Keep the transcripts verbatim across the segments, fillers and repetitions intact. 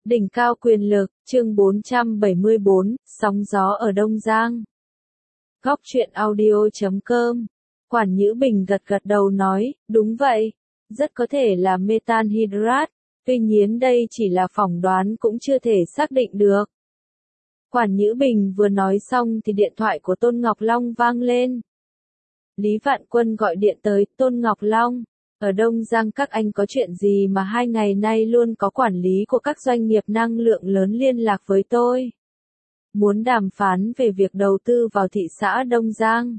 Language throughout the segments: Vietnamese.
Đỉnh cao quyền lực, chương bốn trăm bảy mươi bốn, sóng gió ở Đông Giang. Góc truyện audio chấm com. Quản Nhữ Bình gật gật đầu nói, đúng vậy, rất có thể là metan hydrat, tuy nhiên đây chỉ là phỏng đoán cũng chưa thể xác định được. Quản Nhữ Bình vừa nói xong thì điện thoại của Tôn Ngọc Long vang lên. Lý Vạn Quân gọi điện tới, Tôn Ngọc Long, ở Đông Giang các anh có chuyện gì mà hai ngày nay luôn có quản lý của các doanh nghiệp năng lượng lớn liên lạc với tôi? Muốn đàm phán về việc đầu tư vào thị xã Đông Giang.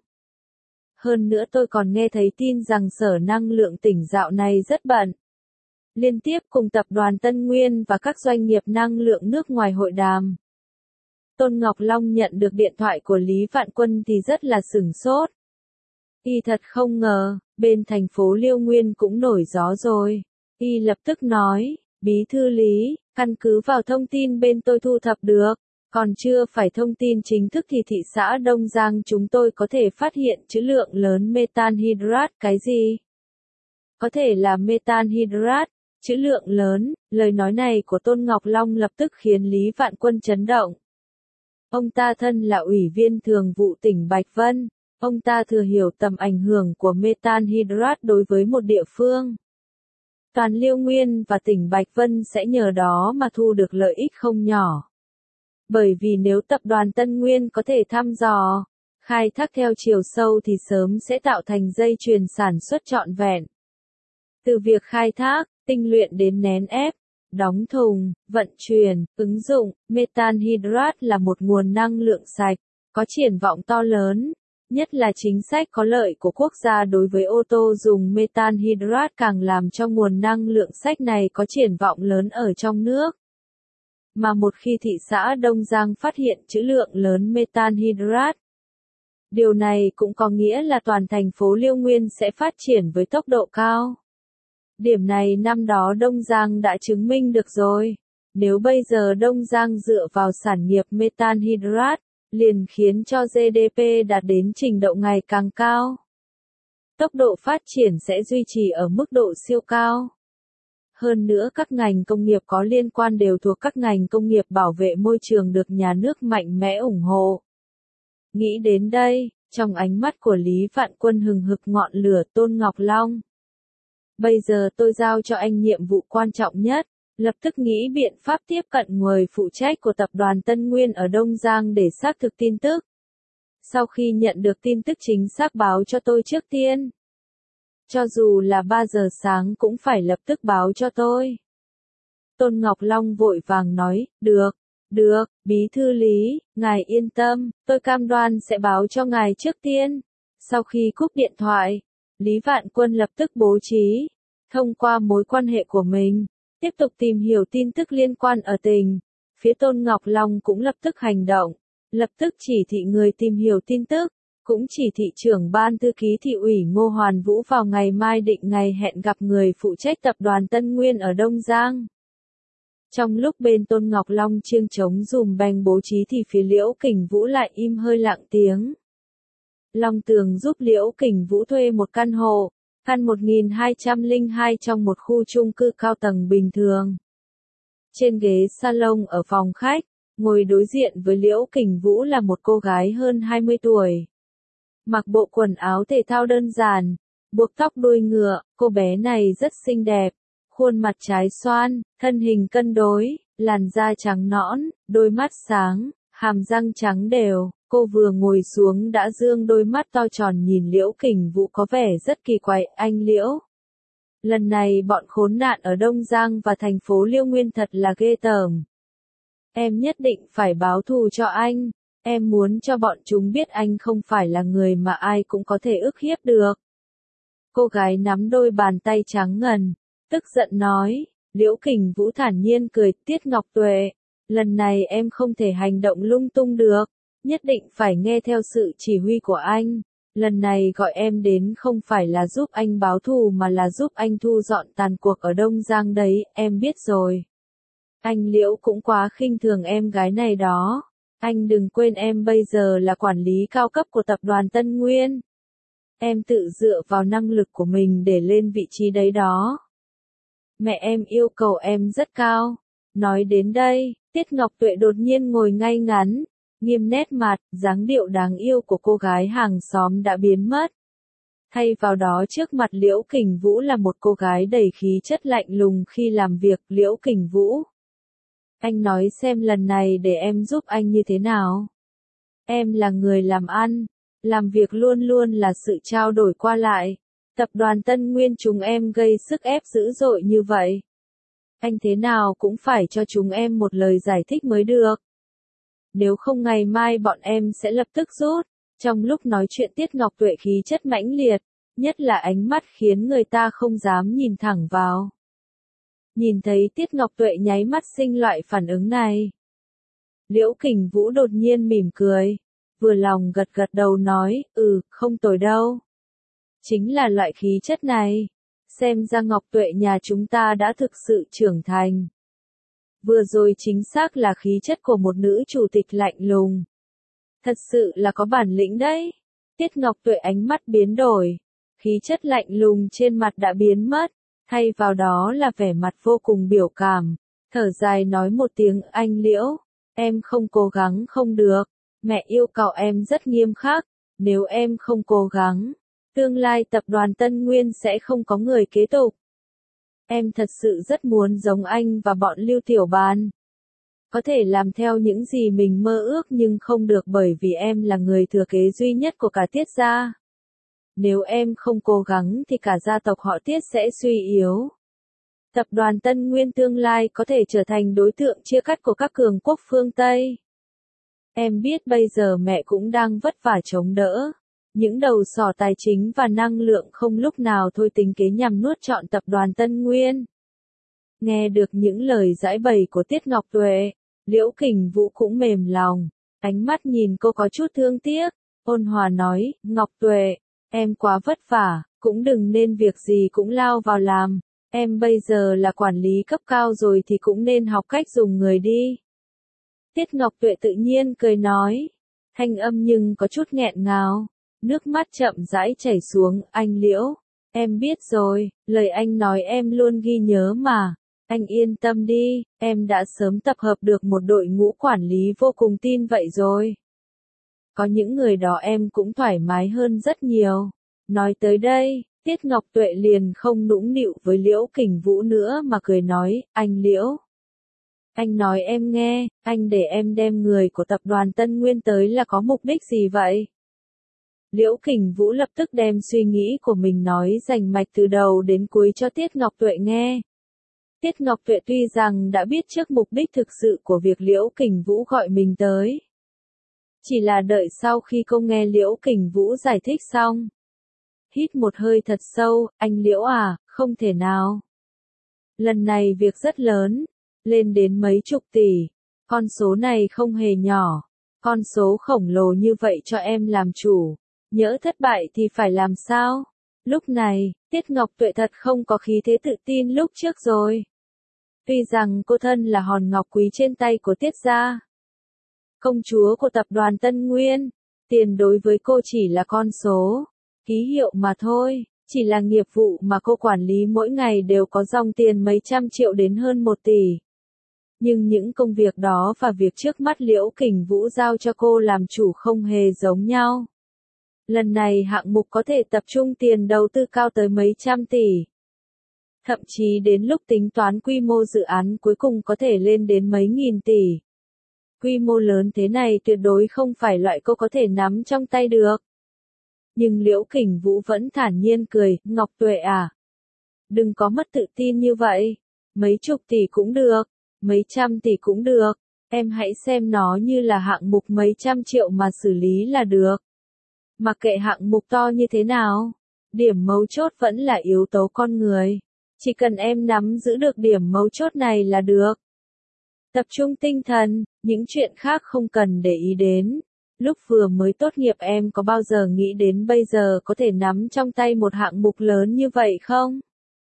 Hơn nữa tôi còn nghe thấy tin rằng Sở Năng lượng tỉnh dạo này rất bận. Liên tiếp cùng tập đoàn Tân Nguyên và các doanh nghiệp năng lượng nước ngoài hội đàm. Tôn Ngọc Long nhận được điện thoại của Lý Vạn Quân thì rất là sửng sốt. Y thật không ngờ, bên thành phố Liêu Nguyên cũng nổi gió rồi. Y lập tức nói, Bí thư Lý, căn cứ vào thông tin bên tôi thu thập được, còn chưa phải thông tin chính thức thì thị xã Đông Giang chúng tôi có thể phát hiện trữ lượng lớn metan hydrat cái gì? Có thể là metan hydrat, trữ lượng lớn, lời nói này của Tôn Ngọc Long lập tức khiến Lý Vạn Quân chấn động. Ông ta thân là ủy viên thường vụ tỉnh Bạch Vân. Ông ta thừa hiểu tầm ảnh hưởng của metan hydrat đối với một địa phương. Toàn Liêu Nguyên và tỉnh Bạch Vân sẽ nhờ đó mà thu được lợi ích không nhỏ. Bởi vì nếu tập đoàn Tân Nguyên có thể thăm dò, khai thác theo chiều sâu thì sớm sẽ tạo thành dây chuyền sản xuất trọn vẹn. Từ việc khai thác, tinh luyện đến nén ép, đóng thùng, vận chuyển, ứng dụng, metan hydrat là một nguồn năng lượng sạch, có triển vọng to lớn. Nhất là chính sách có lợi của quốc gia đối với ô tô dùng metan hydrat càng làm cho nguồn năng lượng sạch này có triển vọng lớn ở trong nước. Mà một khi thị xã Đông Giang phát hiện trữ lượng lớn metan hydrat, điều này cũng có nghĩa là toàn thành phố Liêu Nguyên sẽ phát triển với tốc độ cao. Điểm này năm đó Đông Giang đã chứng minh được rồi. Nếu bây giờ Đông Giang dựa vào sản nghiệp metan hydrat, liền khiến cho giê đê pê đạt đến trình độ ngày càng cao. Tốc độ phát triển sẽ duy trì ở mức độ siêu cao. Hơn nữa các ngành công nghiệp có liên quan đều thuộc các ngành công nghiệp bảo vệ môi trường được nhà nước mạnh mẽ ủng hộ. Nghĩ đến đây, trong ánh mắt của Lý Vạn Quân hừng hực ngọn lửa Tôn Ngọc Long. Bây giờ tôi giao cho anh nhiệm vụ quan trọng nhất. Lập tức nghĩ biện pháp tiếp cận người phụ trách của tập đoàn Tân Nguyên ở Đông Giang để xác thực tin tức. Sau khi nhận được tin tức chính xác báo cho tôi trước tiên. Cho dù là ba giờ sáng cũng phải lập tức báo cho tôi. Tôn Ngọc Long vội vàng nói, được, được, Bí thư Lý, ngài yên tâm, tôi cam đoan sẽ báo cho ngài trước tiên. Sau khi cúp điện thoại, Lý Vạn Quân lập tức bố trí, thông qua mối quan hệ của mình. Tiếp tục tìm hiểu tin tức liên quan ở tỉnh. Phía Tôn Ngọc Long cũng lập tức hành động, lập tức chỉ thị người tìm hiểu tin tức, cũng chỉ thị trưởng ban thư ký thị ủy Ngô Hoàn Vũ vào ngày mai định ngày hẹn gặp người phụ trách tập đoàn Tân Nguyên ở Đông Giang. Trong lúc bên Tôn Ngọc Long chiêng trống dùm beng bố trí thì phía Liễu Kình Vũ lại im hơi lặng tiếng. Long Tường giúp Liễu Kình Vũ thuê một căn hộ. Căn một nghìn hai trăm lẻ hai trong một khu chung cư cao tầng bình thường. Trên ghế salon ở phòng khách, ngồi đối diện với Liễu Kình Vũ là một cô gái hơn hai mươi tuổi. Mặc bộ quần áo thể thao đơn giản, buộc tóc đuôi ngựa, cô bé này rất xinh đẹp, khuôn mặt trái xoan, thân hình cân đối, làn da trắng nõn, đôi mắt sáng, hàm răng trắng đều. Cô vừa ngồi xuống đã dương đôi mắt to tròn nhìn Liễu Kình Vũ có vẻ rất kỳ quái, anh Liễu. Lần này bọn khốn nạn ở Đông Giang và thành phố Liêu Nguyên thật là ghê tởm. Em nhất định phải báo thù cho anh, em muốn cho bọn chúng biết anh không phải là người mà ai cũng có thể ức hiếp được. Cô gái nắm đôi bàn tay trắng ngần, tức giận nói, Liễu Kình Vũ thản nhiên cười, Tiết Ngọc Tuệ, lần này em không thể hành động lung tung được. Nhất định phải nghe theo sự chỉ huy của anh. Lần này gọi em đến không phải là giúp anh báo thù mà là giúp anh thu dọn tàn cuộc ở Đông Giang đấy, em biết rồi. Anh Liễu cũng quá khinh thường em gái này đó. Anh đừng quên em bây giờ là quản lý cao cấp của tập đoàn Tân Nguyên. Em tự dựa vào năng lực của mình để lên vị trí đấy đó. Mẹ em yêu cầu em rất cao. Nói đến đây, Tiết Ngọc Tuệ đột nhiên ngồi ngay ngắn, nghiêm nét mặt, dáng điệu đáng yêu của cô gái hàng xóm đã biến mất. Thay vào đó trước mặt Liễu Kình Vũ là một cô gái đầy khí chất lạnh lùng khi làm việc. Liễu Kình Vũ, anh nói xem lần này để em giúp anh như thế nào. Em là người làm ăn, làm việc luôn luôn là sự trao đổi qua lại. Tập đoàn Tân Nguyên chúng em gây sức ép dữ dội như vậy. Anh thế nào cũng phải cho chúng em một lời giải thích mới được. Nếu không ngày mai bọn em sẽ lập tức rút. Trong lúc nói chuyện Tiết Ngọc Tuệ khí chất mãnh liệt, nhất là ánh mắt khiến người ta không dám nhìn thẳng vào. Nhìn thấy Tiết Ngọc Tuệ nháy mắt sinh loại phản ứng này. Liễu Kình Vũ đột nhiên mỉm cười, vừa lòng gật gật đầu nói, ừ, không tồi đâu. Chính là loại khí chất này. Xem ra Ngọc Tuệ nhà chúng ta đã thực sự trưởng thành. Vừa rồi chính xác là khí chất của một nữ chủ tịch lạnh lùng. Thật sự là có bản lĩnh đấy. Tiết Ngọc Tuệ ánh mắt biến đổi. Khí chất lạnh lùng trên mặt đã biến mất. Thay vào đó là vẻ mặt vô cùng biểu cảm. Thở dài nói một tiếng, anh Liễu, em không cố gắng không được. Mẹ yêu cầu em rất nghiêm khắc. Nếu em không cố gắng, tương lai tập đoàn Tân Nguyên sẽ không có người kế tục. Em thật sự rất muốn giống anh và bọn Lưu Tiểu Bàn. Có thể làm theo những gì mình mơ ước nhưng không được bởi vì em là người thừa kế duy nhất của cả Tiết gia. Nếu em không cố gắng thì cả gia tộc họ Tiết sẽ suy yếu. Tập đoàn Tân Nguyên tương lai có thể trở thành đối tượng chia cắt của các cường quốc phương Tây. Em biết bây giờ mẹ cũng đang vất vả chống đỡ. Những đầu sỏ tài chính và năng lượng không lúc nào thôi tính kế nhằm nuốt trọn tập đoàn Tân Nguyên. Nghe được những lời giải bày của Tiết Ngọc Tuệ, Liễu Kình Vũ cũng mềm lòng, ánh mắt nhìn cô có chút thương tiếc, ôn hòa nói, Ngọc Tuệ, em quá vất vả, cũng đừng nên việc gì cũng lao vào làm, em bây giờ là quản lý cấp cao rồi thì cũng nên học cách dùng người đi. Tiết Ngọc Tuệ tự nhiên cười nói, thanh âm nhưng có chút nghẹn ngào. Nước mắt chậm rãi chảy xuống, anh Liễu, em biết rồi, lời anh nói em luôn ghi nhớ mà, anh yên tâm đi, em đã sớm tập hợp được một đội ngũ quản lý vô cùng tin vậy rồi. Có những người đó em cũng thoải mái hơn rất nhiều. Nói tới đây, Tiết Ngọc Tuệ liền không nũng nịu với Liễu Kình Vũ nữa mà cười nói, anh Liễu. Anh nói em nghe, anh để em đem người của tập đoàn Tân Nguyên tới là có mục đích gì vậy? Liễu Kình Vũ lập tức đem suy nghĩ của mình nói rành mạch từ đầu đến cuối cho Tiết Ngọc Tuệ nghe. Tiết Ngọc Tuệ tuy rằng đã biết trước mục đích thực sự của việc Liễu Kình Vũ gọi mình tới. Chỉ là đợi sau khi cô nghe Liễu Kình Vũ giải thích xong. Hít một hơi thật sâu, anh Liễu à, không thể nào. Lần này việc rất lớn, lên đến mấy chục tỷ, con số này không hề nhỏ, con số khổng lồ như vậy cho em làm chủ. Nhỡ thất bại thì phải làm sao? Lúc này, Tiết Ngọc Tuệ thật không có khí thế tự tin lúc trước rồi. Tuy rằng cô thân là hòn ngọc quý trên tay của Tiết gia, công chúa của tập đoàn Tân Nguyên, tiền đối với cô chỉ là con số, ký hiệu mà thôi, chỉ là nghiệp vụ mà cô quản lý mỗi ngày đều có dòng tiền mấy trăm triệu đến hơn một tỷ. Nhưng những công việc đó và việc trước mắt Liễu Kình Vũ giao cho cô làm chủ không hề giống nhau. Lần này hạng mục có thể tập trung tiền đầu tư cao tới mấy trăm tỷ. Thậm chí đến lúc tính toán quy mô dự án cuối cùng có thể lên đến mấy nghìn tỷ. Quy mô lớn thế này tuyệt đối không phải loại cô có thể nắm trong tay được. Nhưng Liễu Kình Vũ vẫn thản nhiên cười, Ngọc Tuệ à. Đừng có mất tự tin như vậy. Mấy chục tỷ cũng được, mấy trăm tỷ cũng được. Em hãy xem nó như là hạng mục mấy trăm triệu mà xử lý là được. Mặc kệ hạng mục to như thế nào, điểm mấu chốt vẫn là yếu tố con người. Chỉ cần em nắm giữ được điểm mấu chốt này là được. Tập trung tinh thần, những chuyện khác không cần để ý đến. Lúc vừa mới tốt nghiệp em có bao giờ nghĩ đến bây giờ có thể nắm trong tay một hạng mục lớn như vậy không?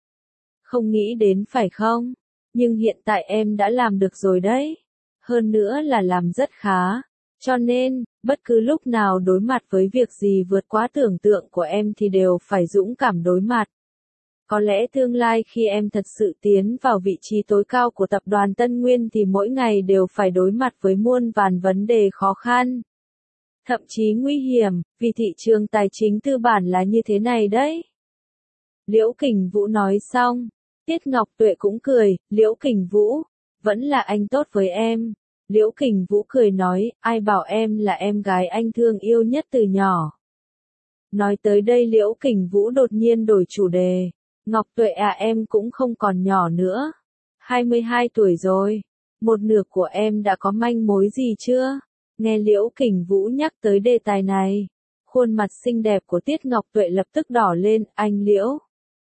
Không nghĩ đến phải không? Nhưng hiện tại em đã làm được rồi đấy. Hơn nữa là làm rất khá. Cho nên, bất cứ lúc nào đối mặt với việc gì vượt quá tưởng tượng của em thì đều phải dũng cảm đối mặt. Có lẽ tương lai khi em thật sự tiến vào vị trí tối cao của tập đoàn Tân Nguyên thì mỗi ngày đều phải đối mặt với muôn vàn vấn đề khó khăn. Thậm chí nguy hiểm, vì thị trường tài chính tư bản là như thế này đấy. Liễu Kình Vũ nói xong, Tiết Ngọc Tuệ cũng cười, Liễu Kình Vũ, vẫn là anh tốt với em. Liễu Kình Vũ cười nói, ai bảo em là em gái anh thương yêu nhất từ nhỏ. Nói tới đây Liễu Kình Vũ đột nhiên đổi chủ đề. Ngọc Tuệ à, em cũng không còn nhỏ nữa. hai mươi hai tuổi rồi. Một nửa của em đã có manh mối gì chưa? Nghe Liễu Kình Vũ nhắc tới đề tài này. Khuôn mặt xinh đẹp của Tiết Ngọc Tuệ lập tức đỏ lên, anh Liễu.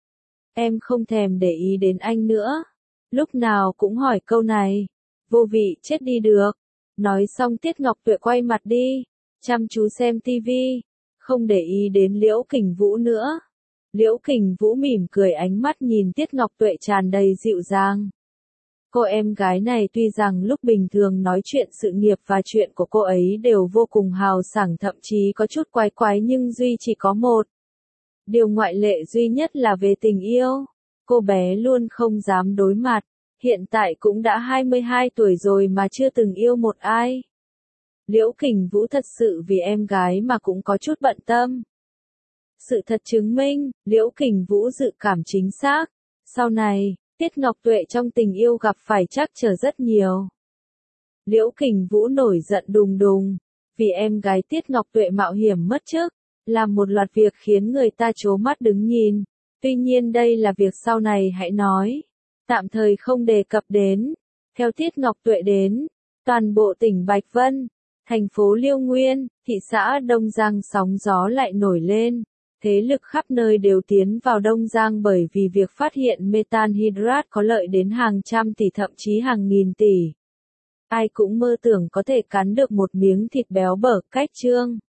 Em không thèm để ý đến anh nữa. Lúc nào cũng hỏi câu này. Vô vị chết đi được. Nói xong Tiết Ngọc Tuệ quay mặt đi. Chăm chú xem tivi. Không để ý đến Liễu Kình Vũ nữa. Liễu Kình Vũ mỉm cười, ánh mắt nhìn Tiết Ngọc Tuệ tràn đầy dịu dàng. Cô em gái này tuy rằng lúc bình thường nói chuyện sự nghiệp và chuyện của cô ấy đều vô cùng hào sảng, thậm chí có chút quái quái, nhưng duy chỉ có một điều ngoại lệ duy nhất là về tình yêu. Cô bé luôn không dám đối mặt, hiện tại cũng đã hai mươi hai tuổi rồi mà chưa từng yêu một ai. Liễu Kình Vũ thật sự vì em gái mà cũng có chút bận tâm. Sự thật chứng minh, Liễu Kình Vũ dự cảm chính xác. Sau này, Tiết Ngọc Tuệ trong tình yêu gặp phải trắc trở rất nhiều. Liễu Kình Vũ nổi giận đùng đùng, vì em gái Tiết Ngọc Tuệ mạo hiểm mất chức, làm một loạt việc khiến người ta trố mắt đứng nhìn. Tuy nhiên đây là việc sau này hãy nói, tạm thời không đề cập đến. Theo Tiết Ngọc Tuệ đến, toàn bộ tỉnh Bạch Vân, thành phố Liêu Nguyên, thị xã Đông Giang sóng gió lại nổi lên. Thế lực khắp nơi đều tiến vào Đông Giang bởi vì việc phát hiện metan hydrat có lợi đến hàng trăm tỷ thậm chí hàng nghìn tỷ. Ai cũng mơ tưởng có thể cắn được một miếng thịt béo bở cách trương.